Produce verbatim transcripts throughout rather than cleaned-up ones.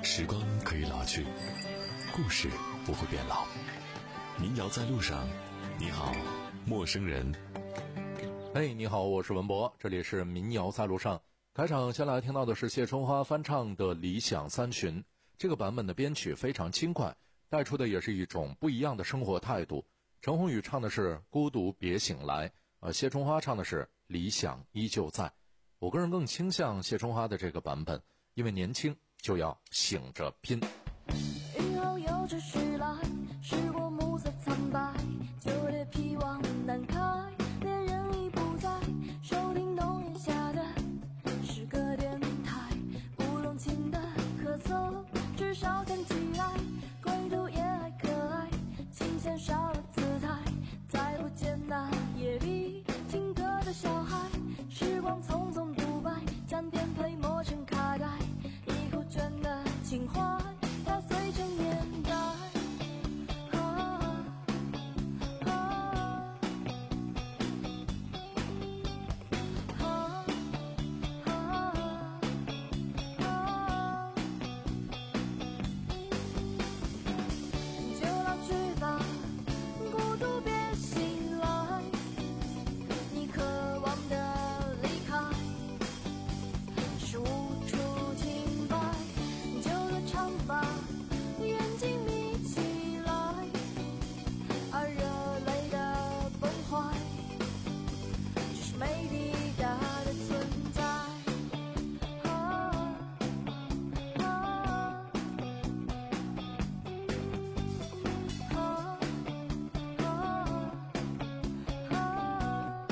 时光可以老去，故事不会变老。民谣在路上，你好，陌生人。 嘿，你好，我是文博，这里是民谣在路上。开场先来听到的是谢春花翻唱的《理想三旬》，这个版本的编曲非常轻快，带出的也是一种不一样的生活态度。陈鸿宇唱的是《孤独别醒来》，呃，谢春花唱的是《理想依旧在》。我个人更倾向谢春花的这个版本，因为年轻就要醒着拼。 雨后有着徐来，时过暮色苍白，旧猎疲往南开，恋人已不在，收听冬夜下的是个电台，不容情的咳嗽，至少看起来归途也还可爱，琴弦少了姿态，再不见那夜里听歌的小孩，时光匆匆独白，将颠沛磨成卡带，已枯卷的情怀它随着年代，啊啊啊啊，就老去吧，孤独别醒来，你渴望的离开是无处停摆，就这长发眼睛眯起来，而热泪的崩坏只是没抵达的存在，啊啊啊啊，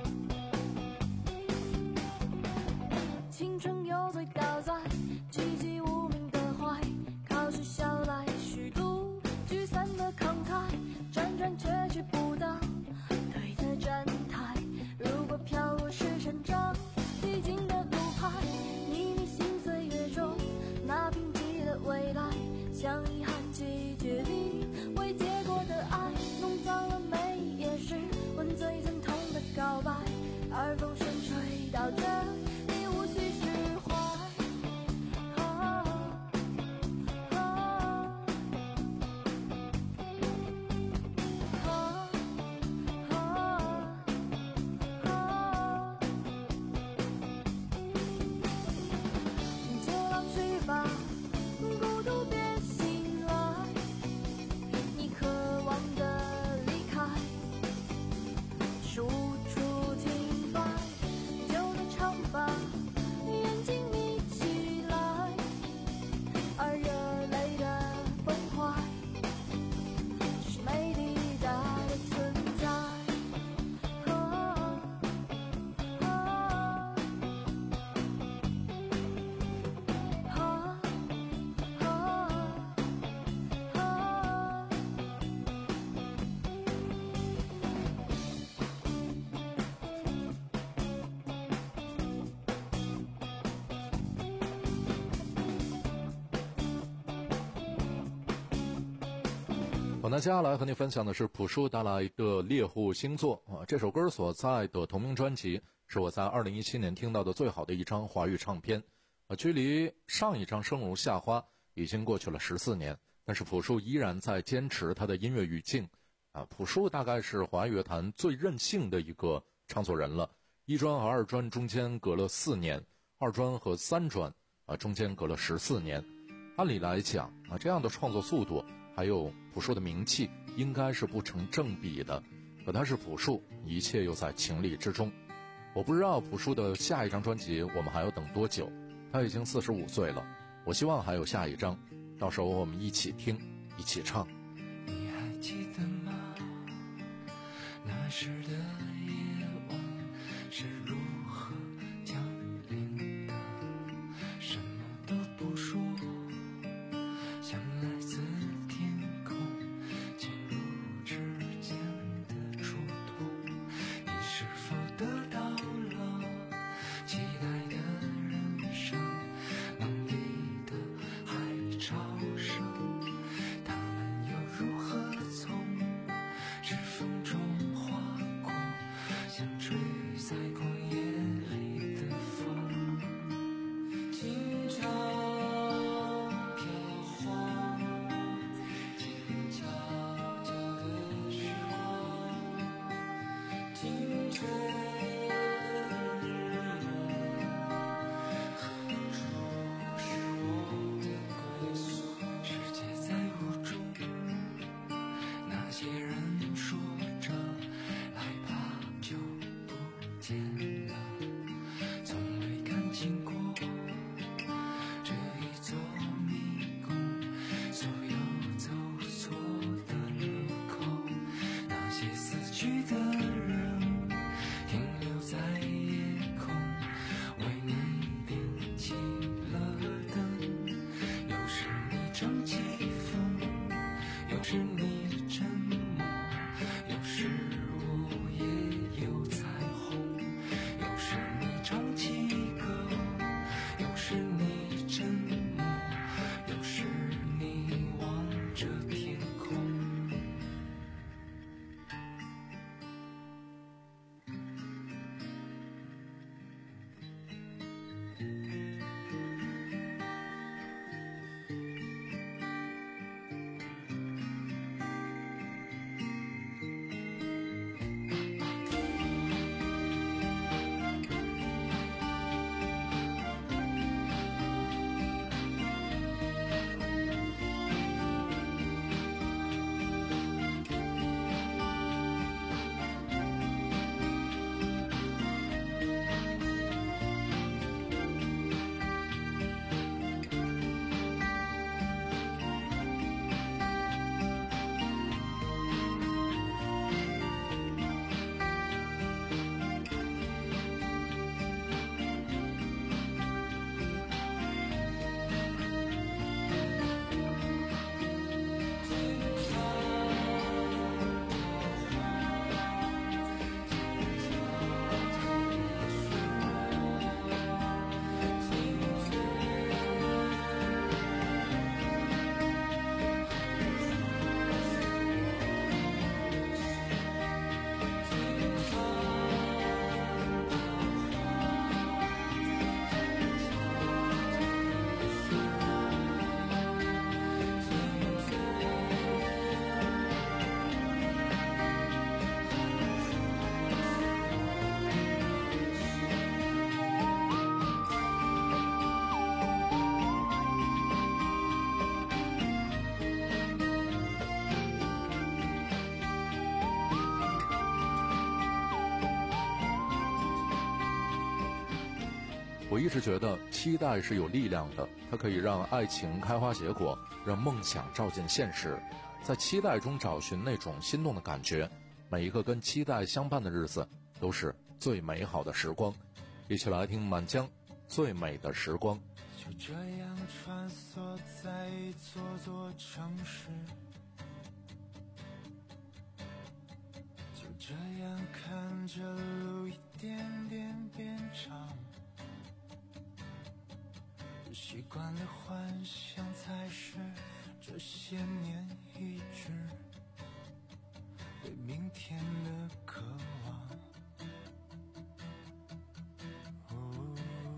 青春有醉倒在寂寂无名的怀，考试笑来虚度聚散的慷慨，辗转却去不到对的站台，如果飘过是成长历经的路牌，你迷信岁月中那贫瘠的未来，像遗憾季节里未结果的爱，弄脏了每一页是吻最疼痛的告白，而风声吹到这里无需释怀，啊啊啊啊啊，就老去吧，孤独别醒来，你渴望的离开是无处停摆，就那长发眼睛眯起来，而热泪的崩坏只是没抵达的存在，啊啊啊啊啊， 好，那接下来和您分享的是朴树带来的猎户星座啊，这首歌所在的同名专辑是我在二零一七年听到的最好的一张华语唱片啊，距离上一张生如夏花已经过去了十四年，但是朴树依然在坚持他的音乐语境啊。朴树大概是华语乐坛最任性的一个唱作人了，一专和二专中间隔了四年，二专和三专啊中间隔了十四年。按理来讲啊，这样的创作速度还有朴树的名气应该是不成正比的，可他是朴树，一切又在情理之中。我不知道朴树的下一张专辑我们还要等多久，他已经四十五岁了，我希望还有下一张，到时候我们一起听一起唱。 你还记得吗？那时的夜晚是如何降临的？什么都不说，像来自天空进入指尖的触痛。你是否得到了期待的人生？梦里的海潮声，他们有我一直觉得期待是有力量的，它可以让爱情开花结果，让梦想照进现实，在期待中找寻那种心动的感觉。每一个跟期待相伴的日子都是最美好的时光。一起来听满江最美的时光。 就这样穿梭在一座座城市，就这样看着路一点点变长，习惯了幻想才是这些年一直对明天的渴望。哦，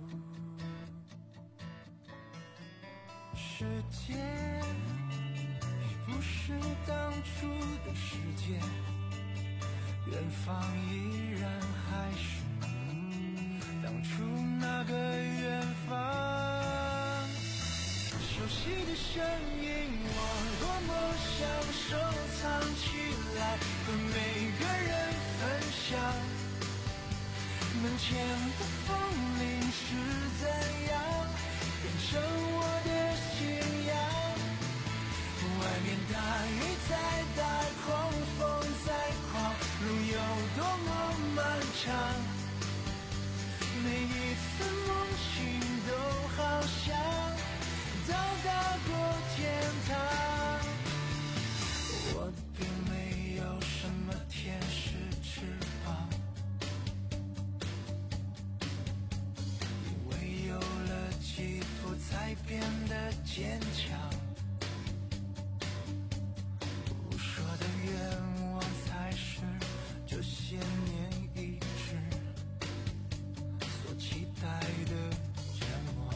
世界已不是当初的世界，远方依然还是当初那个远方。熟悉的声音，我多么想收藏起来，和每个人分享。门前的风铃是怎样变成我的信仰？外面大雨再大，狂风再狂，路有多么漫长。每一次梦醒都好像到达过天堂，我并没有什么天使翅膀，因为有了寄托才变得坚强。不说的愿望才是这些年一直所期待的愿望。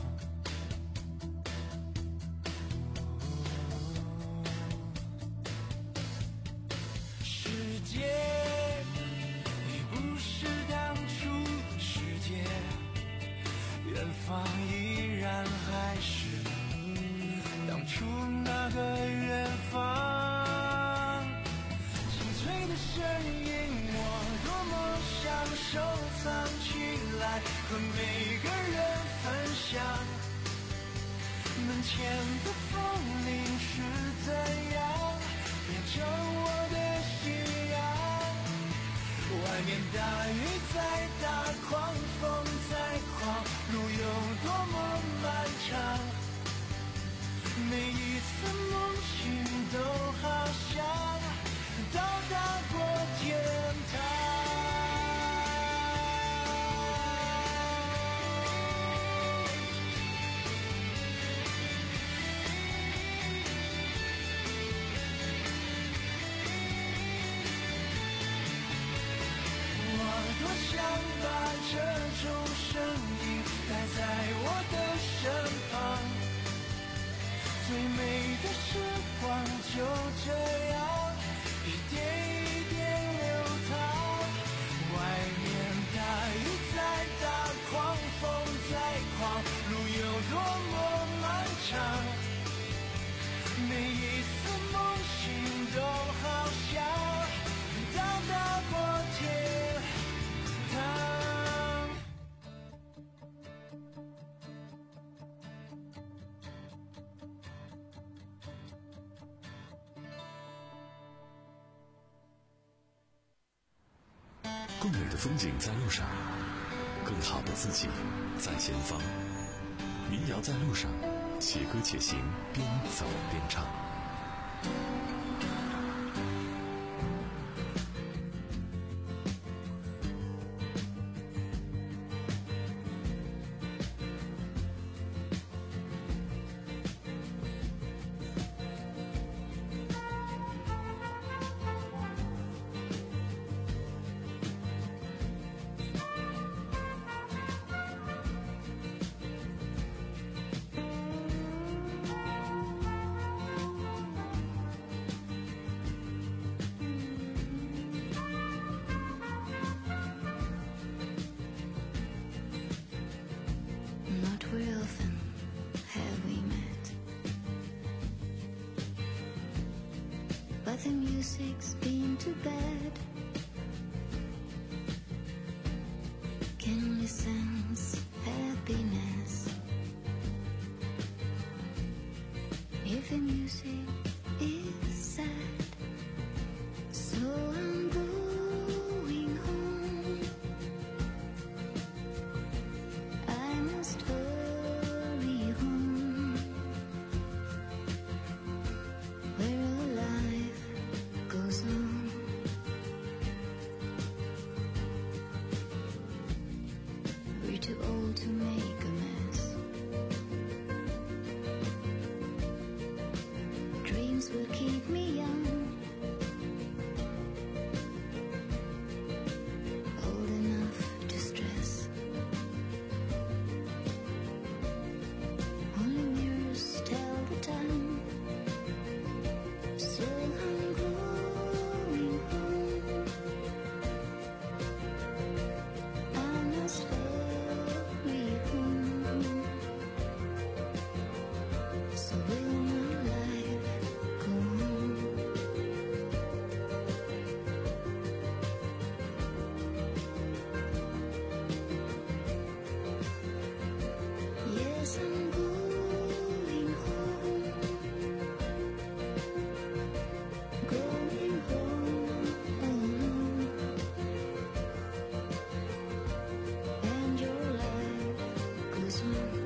世界已不是当初的世界，远方依然还是当初那个远方。清脆的声音，我多么想收藏起来，和每个人分享。门前的风铃是怎样变成我的信仰？外面大雨再大，狂风再狂，路有多么漫长。每一次梦醒都好像到达过天堂。我多想把这种声音带在我的身旁，最美的时光就这样一点一点流淌。外面大雨再大，狂风再狂，路有多么漫长。每一次梦醒都好像到达过天堂。 更美的风景在路上，更好的自己在前方。民谣在路上，且歌且行，边走边唱。 Not very often have we met, but the music's been too bad. Can only sense happiness everything you say is sad. So I'm going home. I must hurry home, where life goes on. We're too old to make a mess. Dreams will keep me young, old enough to stress. Only mirrors tell the time. Still I'm growing home. I must hurry home. So will my life go on? Yes, I'm going home. Going home alone. And your life goes on.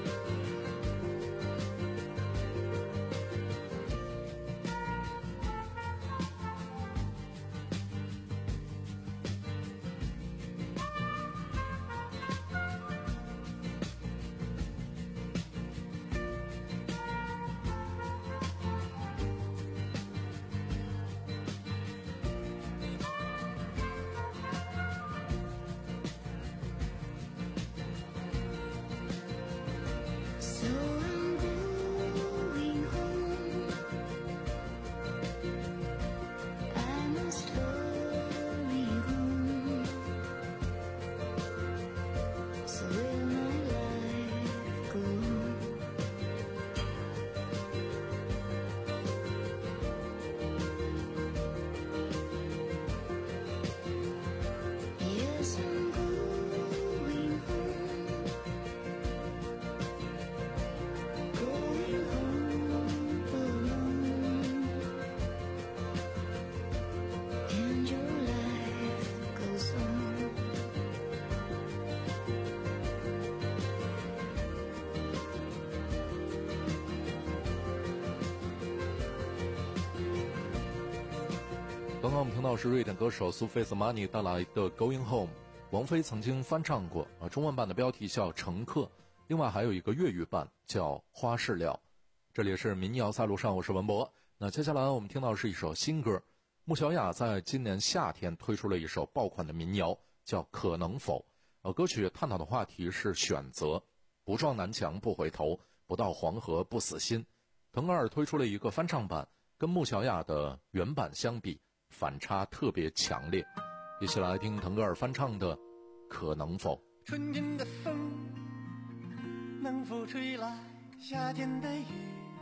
刚刚我们听到是瑞典歌手苏菲斯玛尼带来的 Going Home， 王菲曾经翻唱过啊，中文版的标题叫乘客，另外还有一个粤语版叫花事了。这里是民谣在路上，我是文博。那接下来我们听到的是一首新歌，穆小雅在今年夏天推出了一首爆款的民谣，叫可能否。呃，歌曲探讨的话题是选择，不撞南墙不回头，不到黄河不死心。腾格尔推出了一个翻唱版，跟穆小雅的原版相比，反差特别强烈。一起来听腾格尔翻唱的可能否。 春天的风能否吹来夏天的雨，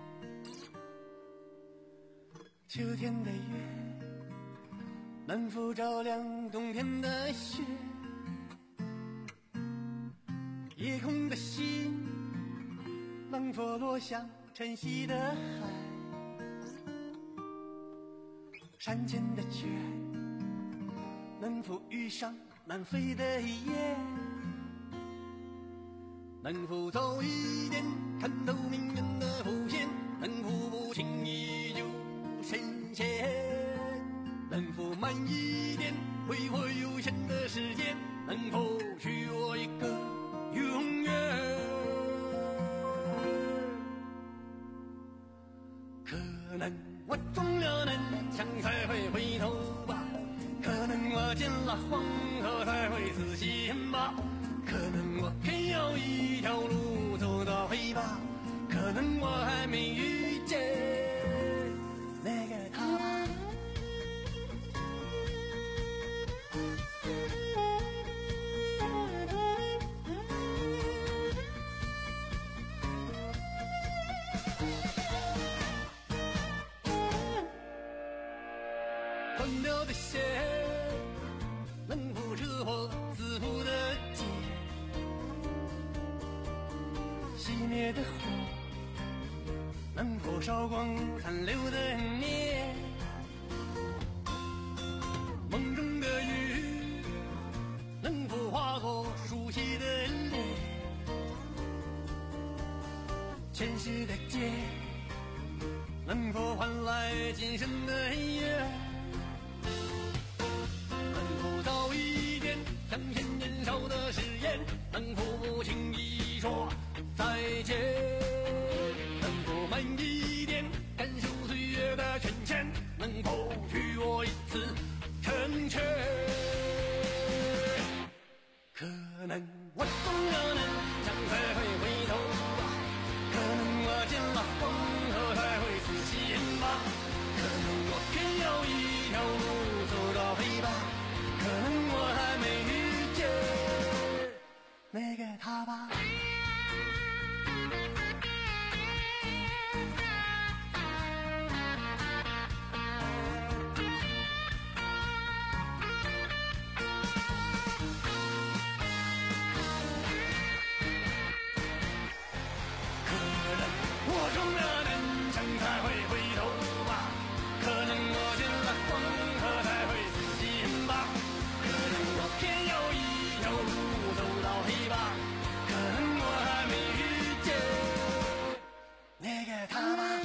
秋天的月能否照亮冬天的雪，夜空的星能否落向晨曦的海，山间的雀能否遇上南飞的雁，能否早一点看透命运的伏线，能否不轻易就深陷，能否慢一点挥霍有限的时间，能否许我一个永远。可能我撞了南墙才会回头吧，可能我见了黄河才会死心吧，可能我偏要一条路走到黑吧，可能我还没遇见那个他。断掉的线能否车祸自负的劫，熄灭的火能否烧光残留的念？梦中的雨能否化作熟悉的脸？前世的劫能否换来今生的缘？能否早一点相信年少的誓言？能否不轻易说再见？能否慢一点感受岁月的变迁？能否许我一次成全？可能我终有能将才会回头吧，可能我见了黄河才会死心吧，可能我偏要一条路走到黑吧，可能我还没遇见那个他吧。我终了能撑才会回头吧，可能我见了黄河才会死心吧，可能我偏要一条路走到黑吧，可能我还没遇见那个他吧。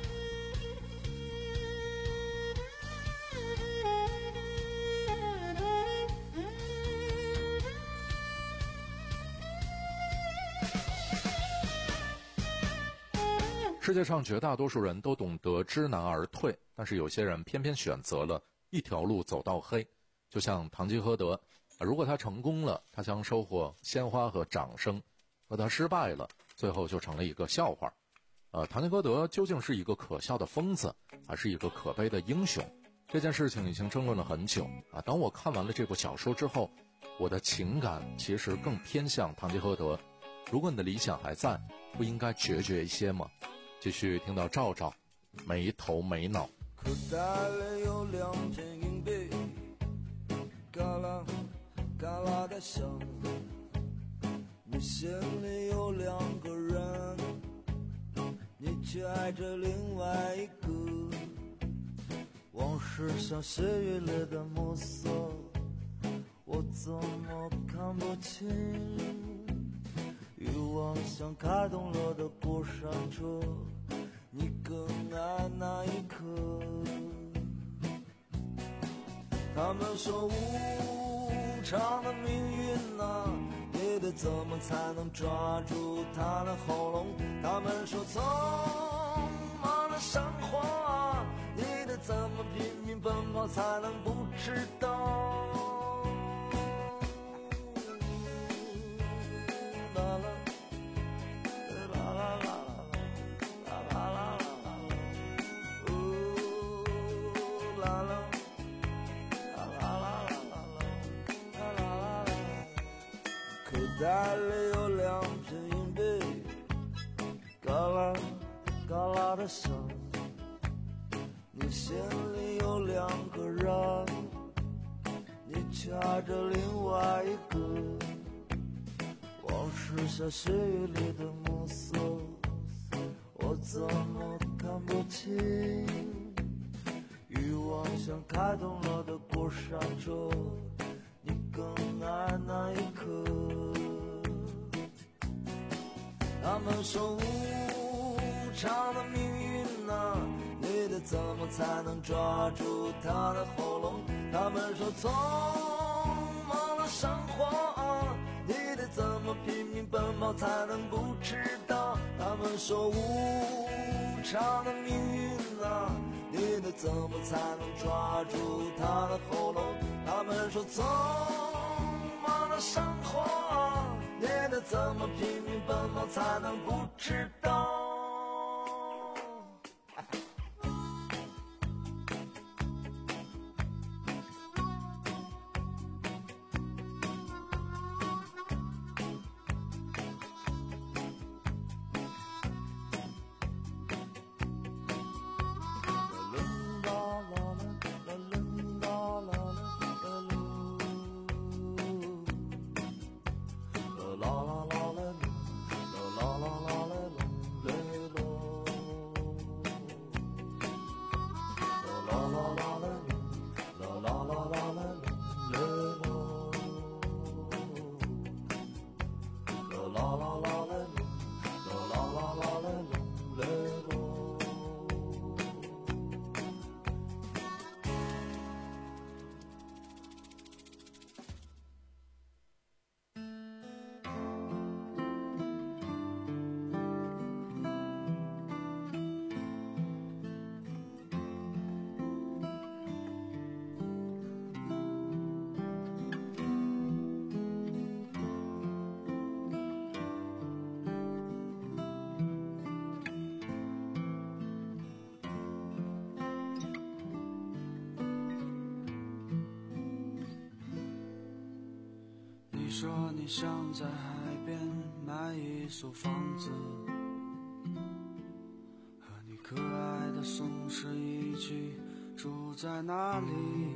世界上绝大多数人都懂得知难而退，但是有些人偏偏选择了一条路走到黑。就像堂吉诃德，如果他成功了，他将收获鲜花和掌声；而他失败了，最后就成了一个笑话。呃，堂吉诃德究竟是一个可笑的疯子，还是一个可悲的英雄？这件事情已经争论了很久啊。当我看完了这部小说之后，我的情感其实更偏向堂吉诃德。如果你的理想还在，不应该决绝一些吗？继续听到赵赵没头没脑。 口袋里有两片硬币，嘎啦嘎啦的响。你心里有两个人，你却爱着另外一个。往事像岁月里的暮色，我怎么看不清？欲望像开动了的过山车，你更爱哪一刻？他们说无常的命运啊，你得怎么才能抓住它的喉咙？他们说匆忙的生活啊，你得怎么拼命奔跑才能不知道？口袋里有两片硬币，嘎啦嘎啦的响。你心里有两个人，你却爱着另外一个。往事像岁月里的暮色，我怎么看不清？欲望像开动了的过山车，你更爱哪一刻？他们说无常的命运啊，你得怎么才能抓住它的喉咙？他们说匆忙的生活啊，你得怎么拼命奔跑才能不知道？他们说无常的命运啊，你得怎么才能抓住它的喉咙？他们说匆忙的生活啊，你得怎么拼命奔跑才能不知道？啦啦啦啦啦啦啦啦啦啦说你想在海边买一所房子，和你可爱的松狮一起住在那里。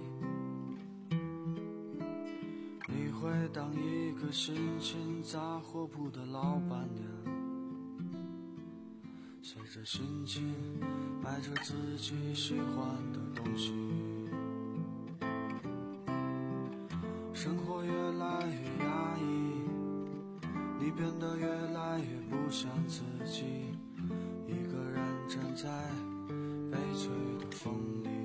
你会当一个心情杂货铺的老板娘，随着心情买着自己喜欢的东西。生活越来越压抑，你变得越来越不像自己，一个人站在悲催的风里。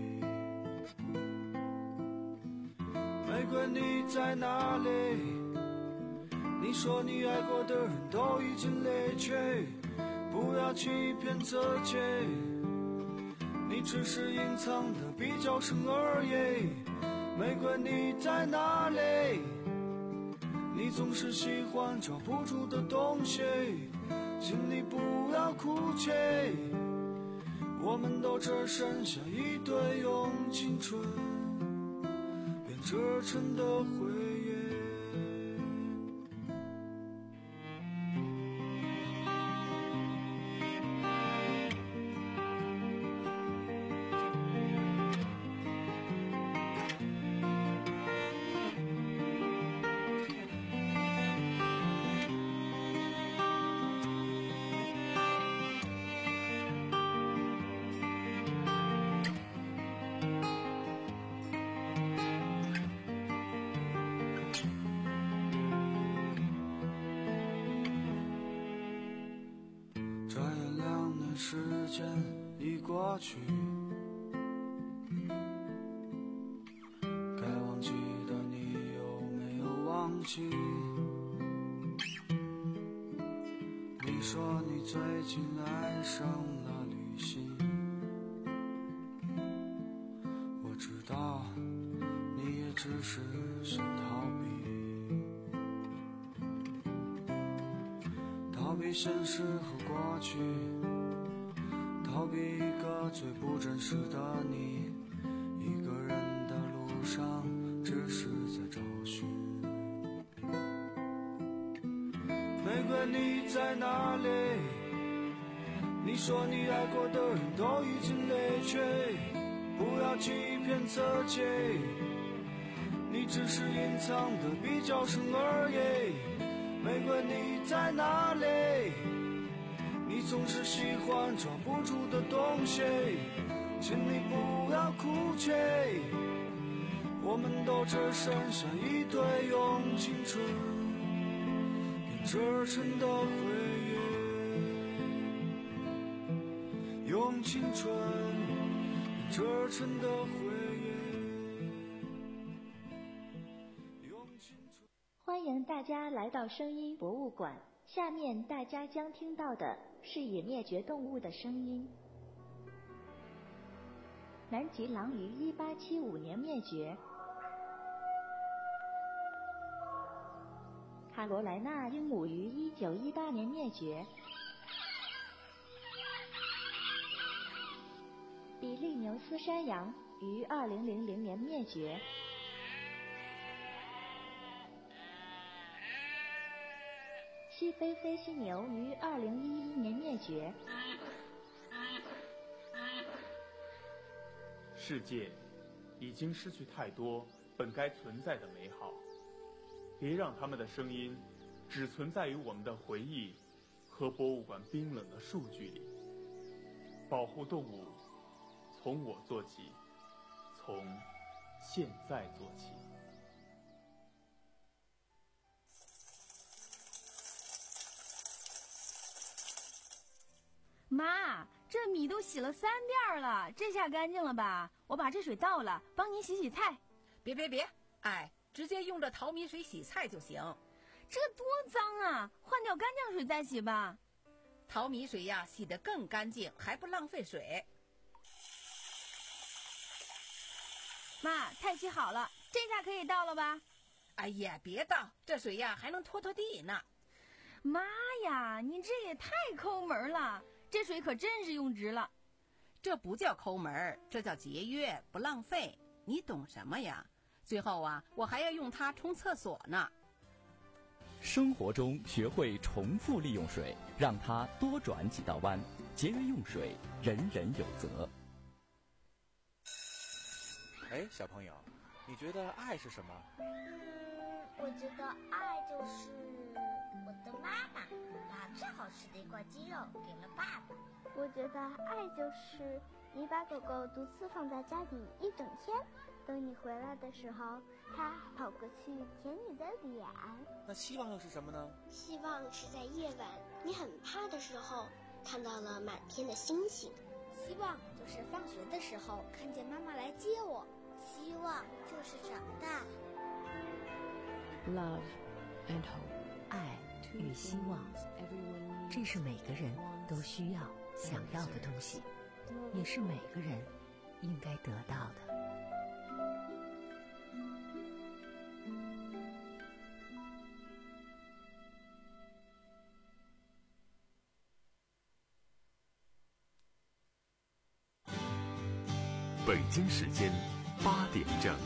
玫瑰你在哪里？你说你爱过的人都已经离去，不要欺骗自己，你只是隐藏的比较深而已。玫瑰你在哪里？你总是喜欢抓不住的东西，请你不要哭泣，我们都只剩下一堆用青春编织成的回忆。时间已过去，该忘记的你有没有忘记？你说你最近爱上了旅行，我知道你也只是想逃避，逃避现实和过去，逃避一个最不真实的你，一个人的路上只是在找寻。玫瑰你在哪里？你说你爱过的人都已经离去，不要欺骗自己，你只是隐藏的比较深而已。玫瑰你在哪里？你总是喜欢抓不住的东西，请你不要哭泣，我们都只剩下一堆用青春编织成的回忆，用青春编织成的回忆，用青春。 欢迎大家来到声音博物馆，下面大家将听到的是已灭绝动物的声音。南极狼于一八七五年灭绝，卡罗莱纳鹦鹉于一九一八年灭绝，比利牛斯山羊于二零零零年灭绝，西非飞犀牛于二零一一年灭绝。 世界已经失去太多本该存在的美好，别让他们的声音只存在于我们的回忆和博物馆冰冷的数据里。保护动物，从我做起，从现在做起。 妈，这米都洗了三遍了，这下干净了吧？我把这水倒了，帮您洗洗菜。 别别别，哎，直接用这淘米水洗菜就行。 这多脏啊，换掉干净水再洗吧。 淘米水呀，洗得更干净，还不浪费水。 妈，菜洗好了，这下可以倒了吧？ 哎呀，别倒，这水呀还能拖拖地呢。 妈呀，你这也太抠门了，这水可真是用值了。 这不叫抠门，这叫节约，不浪费。你懂什么呀？最后啊，我还要用它冲厕所呢。 生活中学会重复利用水，让它多转几道弯，节约用水，人人有责。 哎，小朋友，你觉得爱是什么？ 嗯，我觉得爱就是我的妈妈把最好吃的一块鸡肉给了爸爸。 我觉得爱就是你把狗狗独自放在家里一整天，等你回来的时候，它跑过去舔你的脸。 那希望又是什么呢？ 希望是在夜晚你很怕的时候，看到了满天的星星。 希望就是放学的时候看见妈妈来接我。 希望就是长大。 Love and hope， 爱与希望，这是每个人都需要、想要的东西，也是每个人应该得到的。 北京时间八点整。